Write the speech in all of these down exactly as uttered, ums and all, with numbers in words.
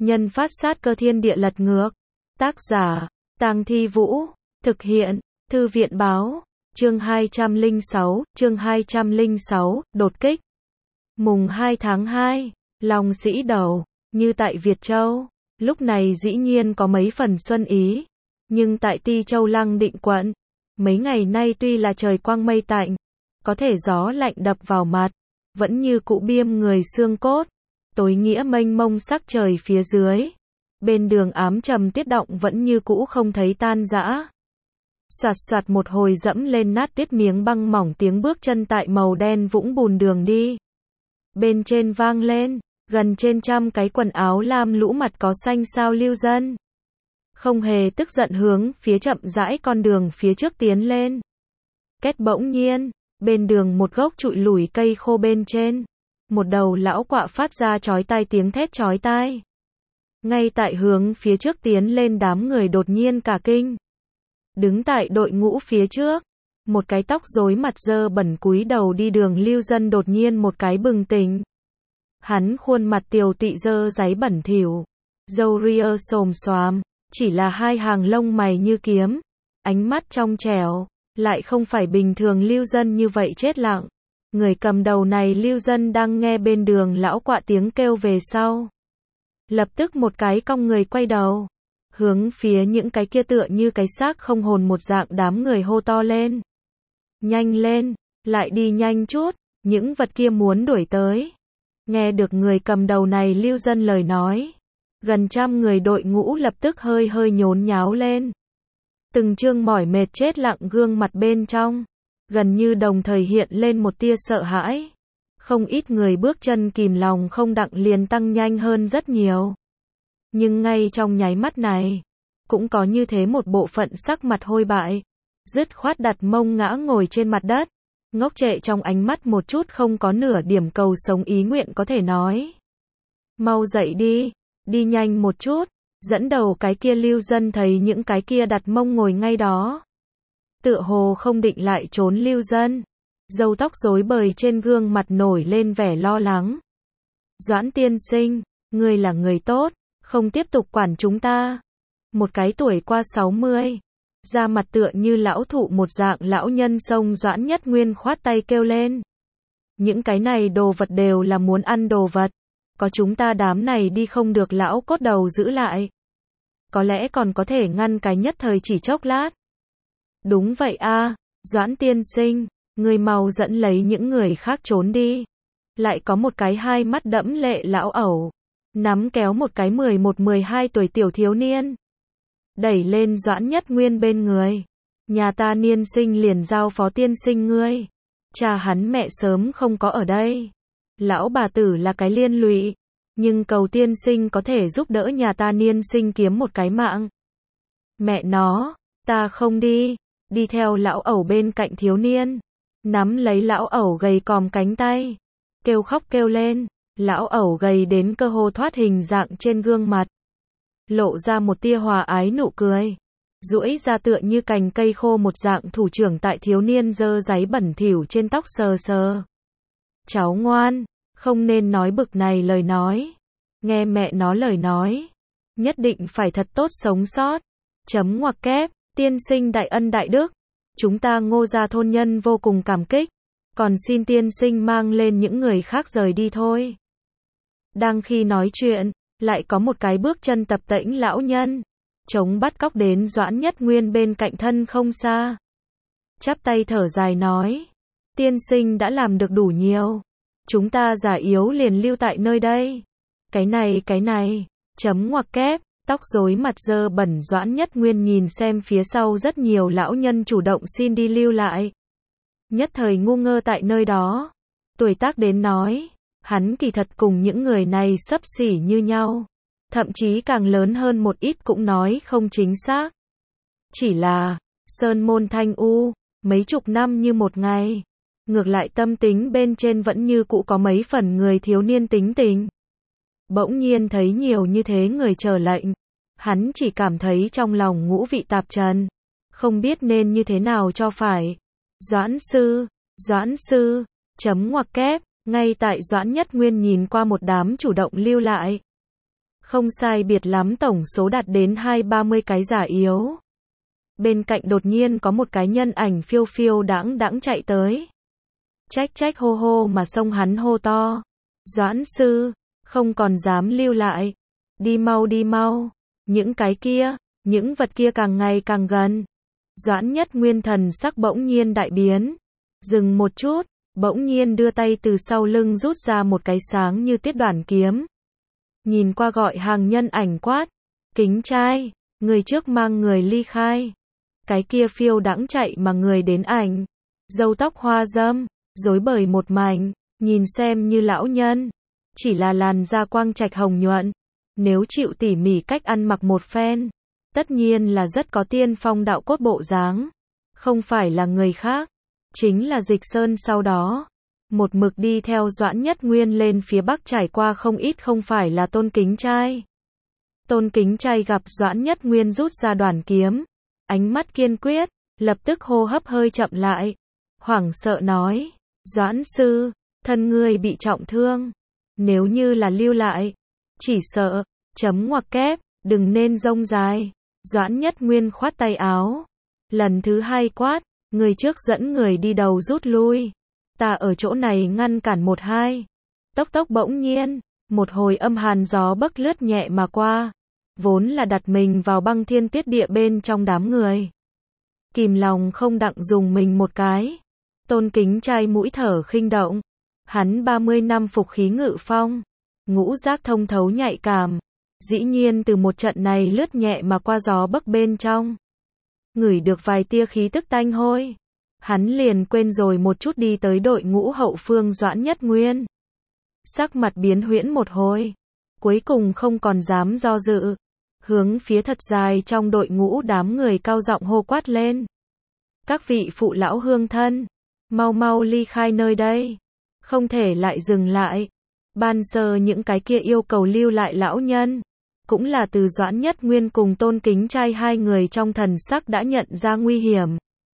Nhân phát sát cơ thiên địa lật ngược. Tác giả, Tang Thi Vũ. Thực hiện, Thư viện báo. Chương hai trăm lẻ sáu, chương hai trăm lẻ sáu, đột kích. Mùng hai tháng hai, Long Sĩ Đầu, như tại Việt Châu, lúc này dĩ nhiên có mấy phần xuân ý, nhưng tại Ti Châu Lăng Định quận, mấy ngày nay tuy là trời quang mây tạnh, có thể gió lạnh đập vào mặt, vẫn như cũ biêm người xương cốt, tối nghĩa mênh mông sắc trời phía dưới. Bên đường ám trầm tiết động vẫn như cũ không thấy tan rã. Soạt soạt một hồi dẫm lên nát tuyết miếng băng mỏng, tiếng bước chân tại màu đen vũng bùn đường đi. Bên trên vang lên, gần trên trăm cái quần áo lam lũ mặt có xanh sao lưu dân. Không hề tức giận hướng phía chậm rãi con đường phía trước tiến lên. Két bỗng nhiên, bên đường một gốc trụi lủi cây khô bên trên, một đầu lão quạ phát ra chói tai tiếng thét chói tai. Ngay tại hướng phía trước tiến lên đám người đột nhiên cả kinh. Đứng tại đội ngũ phía trước, một cái tóc rối mặt dơ bẩn cúi đầu đi đường lưu dân đột nhiên một cái bừng tỉnh. Hắn khuôn mặt tiều tụy dơ dáy bẩn thỉu, râu ria xồm xoàm, chỉ là hai hàng lông mày như kiếm, ánh mắt trong trẻo, lại không phải bình thường lưu dân như vậy chết lặng. Người cầm đầu này lưu dân đang nghe bên đường lão quạ tiếng kêu về sau. Lập tức một cái cong người quay đầu, hướng phía những cái kia tựa như cái xác không hồn một dạng đám người hô to lên. Nhanh lên, lại đi nhanh chút, những vật kia muốn đuổi tới. Nghe được người cầm đầu này lưu dân lời nói, gần trăm người đội ngũ lập tức hơi hơi nhốn nháo lên. Từng trương mỏi mệt chết lặng gương mặt bên trong, gần như đồng thời hiện lên một tia sợ hãi. Không ít người bước chân kìm lòng không đặng liền tăng nhanh hơn rất nhiều. Nhưng ngay trong nháy mắt này, cũng có như thế một bộ phận sắc mặt hôi bại, dứt khoát đặt mông ngã ngồi trên mặt đất, ngốc trệ trong ánh mắt một chút không có nửa điểm cầu sống ý nguyện có thể nói. Mau dậy đi, đi nhanh một chút. Dẫn đầu cái kia lưu dân thấy những cái kia đặt mông ngồi ngay đó, tựa hồ không định lại trốn lưu dân, râu tóc rối bời trên gương mặt nổi lên vẻ lo lắng. Doãn tiên sinh, ngươi là người tốt, không tiếp tục quản chúng ta. Một cái tuổi qua sáu mươi, da mặt tựa như lão thụ một dạng lão nhân xông Doãn Nhất Nguyên khoát tay kêu lên. Những cái này đồ vật đều là muốn ăn đồ vật. Có chúng ta đám này đi không được lão cốt đầu giữ lại. Có lẽ còn có thể ngăn cái nhất thời chỉ chốc lát. Đúng vậy a, Doãn tiên sinh, người mau dẫn lấy những người khác trốn đi. Lại có một cái hai mắt đẫm lệ lão ẩu, nắm kéo một cái mười một mười hai tuổi tiểu thiếu niên. Đẩy lên Doãn Nhất Nguyên bên người. Nhà ta niên sinh liền giao phó tiên sinh ngươi. Cha hắn mẹ sớm không có ở đây. Lão bà tử là cái liên lụy, nhưng cầu tiên sinh có thể giúp đỡ nhà ta niên sinh kiếm một cái mạng. Mẹ nó, ta không đi, đi theo lão ẩu bên cạnh thiếu niên, nắm lấy lão ẩu gầy còm cánh tay, kêu khóc kêu lên, lão ẩu gầy đến cơ hồ thoát hình dạng trên gương mặt, lộ ra một tia hòa ái nụ cười, duỗi ra tựa như cành cây khô một dạng thủ trưởng tại thiếu niên dơ dáy bẩn thỉu trên tóc sờ sờ. Cháu ngoan, không nên nói bực này lời nói. Nghe mẹ nó lời nói. Nhất định phải thật tốt sống sót. Chấm ngoặc kép, tiên sinh đại ân đại đức. Chúng ta Ngô gia thôn nhân vô cùng cảm kích. Còn xin tiên sinh mang lên những người khác rời đi thôi. Đang khi nói chuyện, lại có một cái bước chân tập tễnh lão nhân. Chống bắt cóc đến Doãn Nhất Nguyên bên cạnh thân không xa. Chắp tay thở dài nói. Tiên sinh đã làm được đủ nhiều. Chúng ta già yếu liền lưu tại nơi đây. Cái này cái này, chấm ngoặc kép, tóc rối mặt dơ bẩn Doãn Nhất Nguyên nhìn xem phía sau rất nhiều lão nhân chủ động xin đi lưu lại. Nhất thời ngu ngơ tại nơi đó. Tuổi tác đến nói, hắn kỳ thật cùng những người này xấp xỉ như nhau. Thậm chí càng lớn hơn một ít cũng nói không chính xác. Chỉ là, sơn môn thanh u, mấy chục năm như một ngày. Ngược lại tâm tính bên trên vẫn như cũ có mấy phần người thiếu niên tính tình. Bỗng nhiên thấy nhiều như thế người chờ lệnh. Hắn chỉ cảm thấy trong lòng ngũ vị tạp trần. Không biết nên như thế nào cho phải. Doãn sư, Doãn sư, chấm ngoặc kép, ngay tại Doãn Nhất Nguyên nhìn qua một đám chủ động lưu lại. Không sai biệt lắm tổng số đạt đến hai ba mươi cái giả yếu. Bên cạnh đột nhiên có một cái nhân ảnh phiêu phiêu đãng đãng chạy tới. Trách trách hô hô mà xông hắn hô to. Doãn sư, không còn dám lưu lại. Đi mau đi mau. Những cái kia, những vật kia càng ngày càng gần. Doãn Nhất Nguyên thần sắc bỗng nhiên đại biến. Dừng một chút, bỗng nhiên đưa tay từ sau lưng rút ra một cái sáng như tiết đoản kiếm. Nhìn qua gọi hàng nhân ảnh quát. Kính trai, người trước mang người ly khai. Cái kia phiêu đãng chạy mà người đến ảnh. Râu tóc hoa râm, rối bời một mảnh, nhìn xem như lão nhân. Chỉ là làn da quang trạch hồng nhuận. Nếu chịu tỉ mỉ cách ăn mặc một phen, tất nhiên là rất có tiên phong đạo cốt bộ dáng. Không phải là người khác, chính là Dịch Sơn sau đó. Một mực đi theo Doãn Nhất Nguyên lên phía bắc trải qua không ít không phải là Tôn Kính Trai. Tôn Kính Trai gặp Doãn Nhất Nguyên rút ra đoản kiếm. Ánh mắt kiên quyết, lập tức hô hấp hơi chậm lại. Hoảng sợ nói, Doãn sư, thân ngươi bị trọng thương. Nếu như là lưu lại, chỉ sợ, chấm ngoặc kép, đừng nên rông dài. Doãn Nhất Nguyên khoát tay áo. Lần thứ hai quát, người trước dẫn người đi đầu rút lui. Ta ở chỗ này ngăn cản một hai. Tốc tốc bỗng nhiên, một hồi âm hàn gió bấc lướt nhẹ mà qua. Vốn là đặt mình vào băng thiên tuyết địa bên trong đám người. Kìm lòng không đặng dùng mình một cái. Tôn Kính Trai mũi thở khinh động. Hắn ba mươi năm phục khí ngự phong. Ngũ giác thông thấu nhạy cảm. Dĩ nhiên từ một trận này lướt nhẹ mà qua gió bấc bên trong. Ngửi được vài tia khí tức tanh hôi. Hắn liền quên rồi một chút đi tới đội ngũ hậu phương Doãn Nhất Nguyên. Sắc mặt biến huyễn một hồi. Cuối cùng không còn dám do dự. Hướng phía thật dài trong đội ngũ đám người cao giọng hô quát lên. Các vị phụ lão hương thân. Mau mau ly khai nơi đây. Không thể lại dừng lại. Ban sơ những cái kia yêu cầu lưu lại lão nhân. Cũng là từ Doãn Nhất Nguyên cùng Tôn Kính Trai hai người trong thần sắc đã nhận ra nguy hiểm.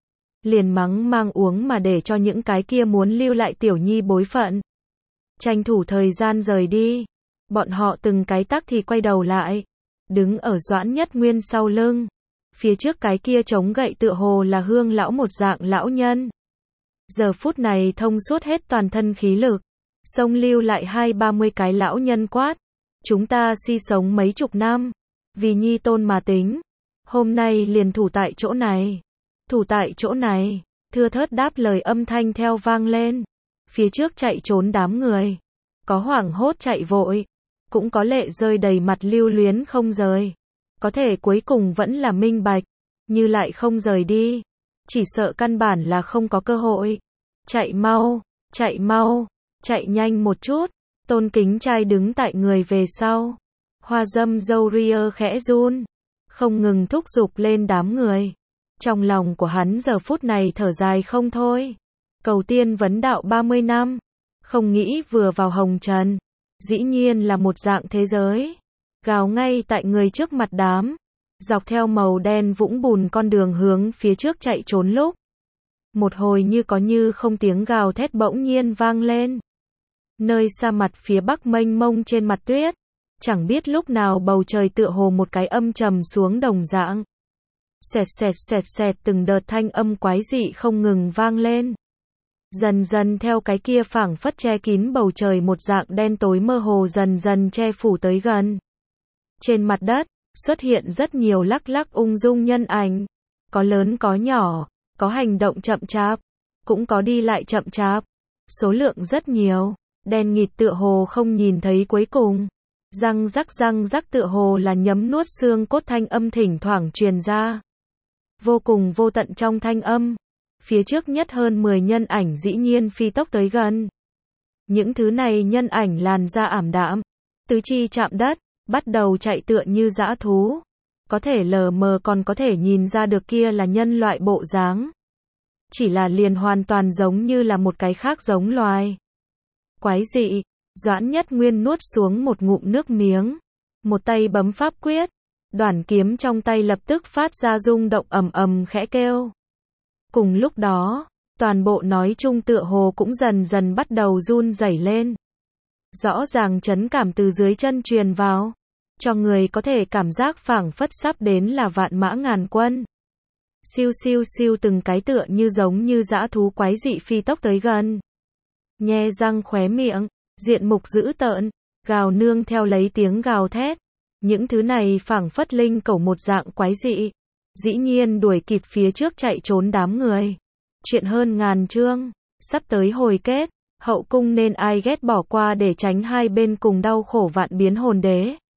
Liền mắng mang uống mà để cho những cái kia muốn lưu lại tiểu nhi bối phận. Tranh thủ thời gian rời đi. Bọn họ từng cái tắc thì quay đầu lại. Đứng ở Doãn Nhất Nguyên sau lưng. Phía trước cái kia chống gậy tựa hồ là hương lão một dạng lão nhân. Giờ phút này thông suốt hết toàn thân khí lực. Xông lưu lại hai ba mươi cái lão nhân quát. Chúng ta si sống mấy chục năm. Vì nhi tôn mà tính. Hôm nay liền thủ tại chỗ này. Thủ tại chỗ này. Thưa thớt đáp lời âm thanh theo vang lên. Phía trước chạy trốn đám người. Có hoảng hốt chạy vội. Cũng có lệ rơi đầy mặt lưu luyến không rời. Có thể cuối cùng vẫn là minh bạch. Như lại không rời đi. Chỉ sợ căn bản là không có cơ hội. Chạy mau, chạy mau, chạy nhanh một chút. Tôn Kính Trai đứng tại người về sau. Hoa dâm dâu ria khẽ run. Không ngừng thúc giục lên đám người. Trong lòng của hắn giờ phút này thở dài không thôi. Cầu tiên vấn đạo ba mươi năm. Không nghĩ vừa vào hồng trần. Dĩ nhiên là một dạng thế giới. Gào ngay tại người trước mặt đám. Dọc theo màu đen vũng bùn con đường hướng phía trước chạy trốn lúc. Một hồi như có như không tiếng gào thét bỗng nhiên vang lên. Nơi xa mặt phía bắc mênh mông trên mặt tuyết. Chẳng biết lúc nào bầu trời tựa hồ một cái âm trầm xuống đồng dạng. Xẹt xẹt xẹt xẹt từng đợt thanh âm quái dị không ngừng vang lên. Dần dần theo cái kia phảng phất che kín bầu trời một dạng đen tối mơ hồ dần dần che phủ tới gần. Trên mặt đất, xuất hiện rất nhiều lắc lắc ung dung nhân ảnh. Có lớn có nhỏ, có hành động chậm chạp, cũng có đi lại chậm chạp. Số lượng rất nhiều, đen nghịt tựa hồ không nhìn thấy cuối cùng. Răng rắc răng rắc tựa hồ là nhấm nuốt xương cốt thanh âm thỉnh thoảng truyền ra. Vô cùng vô tận trong thanh âm. Phía trước nhất hơn mười nhân ảnh dĩ nhiên phi tốc tới gần. Những thứ này nhân ảnh làn da ảm đạm, tứ chi chạm đất, bắt đầu chạy tựa như dã thú. Có thể lờ mờ còn có thể nhìn ra được kia là nhân loại bộ dáng. Chỉ là liền hoàn toàn giống như là một cái khác giống loài. Quái dị, Doãn Nhất Nguyên nuốt xuống một ngụm nước miếng. Một tay bấm pháp quyết. Đoản kiếm trong tay lập tức phát ra rung động ầm ầm khẽ kêu. Cùng lúc đó, toàn bộ nói chung tựa hồ cũng dần dần bắt đầu run rẩy lên. Rõ ràng chấn cảm từ dưới chân truyền vào. cho người có thể cảm giác phảng phất sắp đến là vạn mã ngàn quân. Siêu siêu siêu từng cái tựa như giống như dã thú quái dị phi tốc tới gần. Nhe răng khóe miệng, diện mục dữ tợn, gào nương theo lấy tiếng gào thét. Những thứ này phảng phất linh cẩu một dạng quái dị. Dĩ nhiên đuổi kịp phía trước chạy trốn đám người. Chuyện hơn ngàn chương, sắp tới hồi kết, hậu cung nên ai ghét bỏ qua để tránh hai bên cùng đau khổ vạn biến hồn đế.